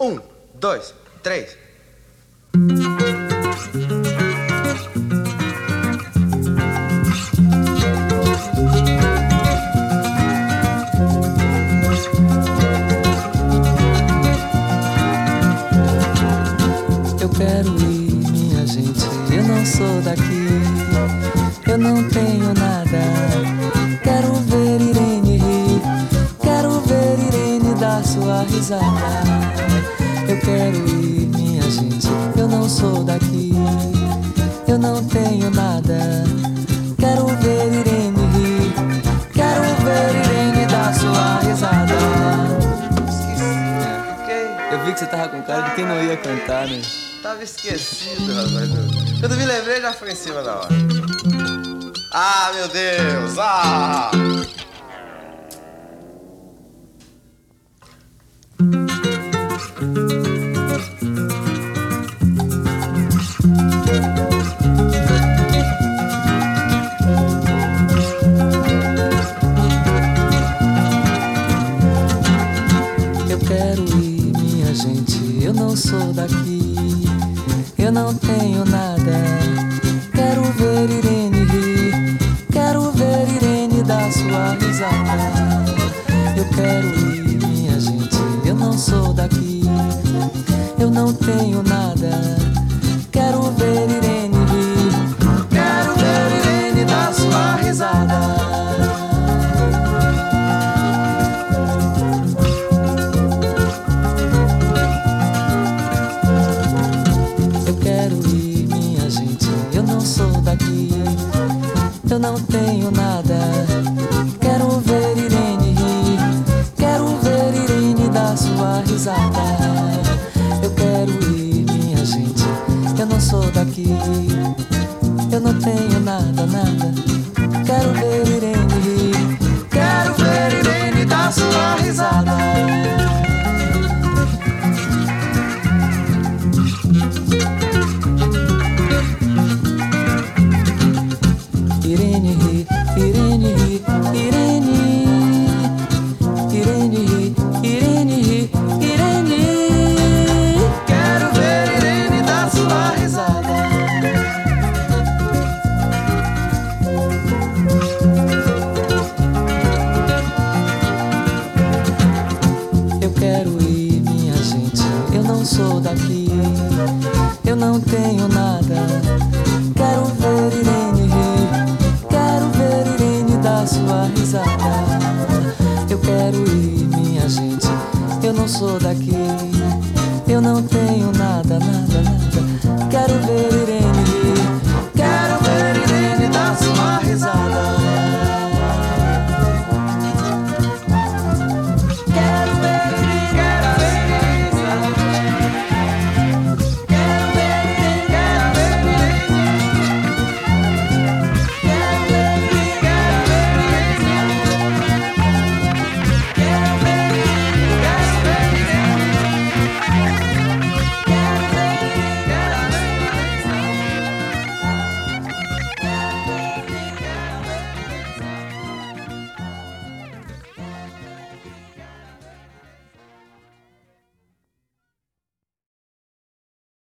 Um, dois, três. Eu quero ir, minha gente, eu não sou daqui, eu não tenho nada. Quero ver Irene rir, quero ver Irene dar sua risada. Eu quero ir, minha gente, eu não sou daqui, eu não tenho nada. Quero ver Irene rir, quero ver Irene dar sua risada. Esqueci, né? Fiquei. Eu vi que você tava com cara de quem não ia cantar, né? Tava esquecido, rapaz. Quando me lembrei, já foi em cima da hora. Ah, meu Deus! Ah! Eu quero ir, minha gente, eu não sou daqui, eu não tenho nada. Quero ver Irene rir, quero ver Irene dar sua risada. Eu quero ir, minha gente, eu não sou daqui, eu não tenho nada. Quero ver Irene rir, quero ver Irene dar sua risada. Eu não tenho nada. Quero ver Irene rir, quero ver Irene dar sua risada. Eu quero ir, minha gente, eu não sou daqui, eu não tenho nada, nada. Quero ver Irene rir, quero ver Irene dar sua risada. Irene ri, Irene ri, Irene, Irene ri, Irene ri, Irene. Quero ver Irene dar sua risada. Eu quero ir, minha gente, eu não sou daqui, eu não tenho nada. Quero ver Irene rir, quero ver Irene dar sua risada. Eu quero ir, minha gente, eu não sou daqui, eu não tenho nada, nada, nada. Quero ver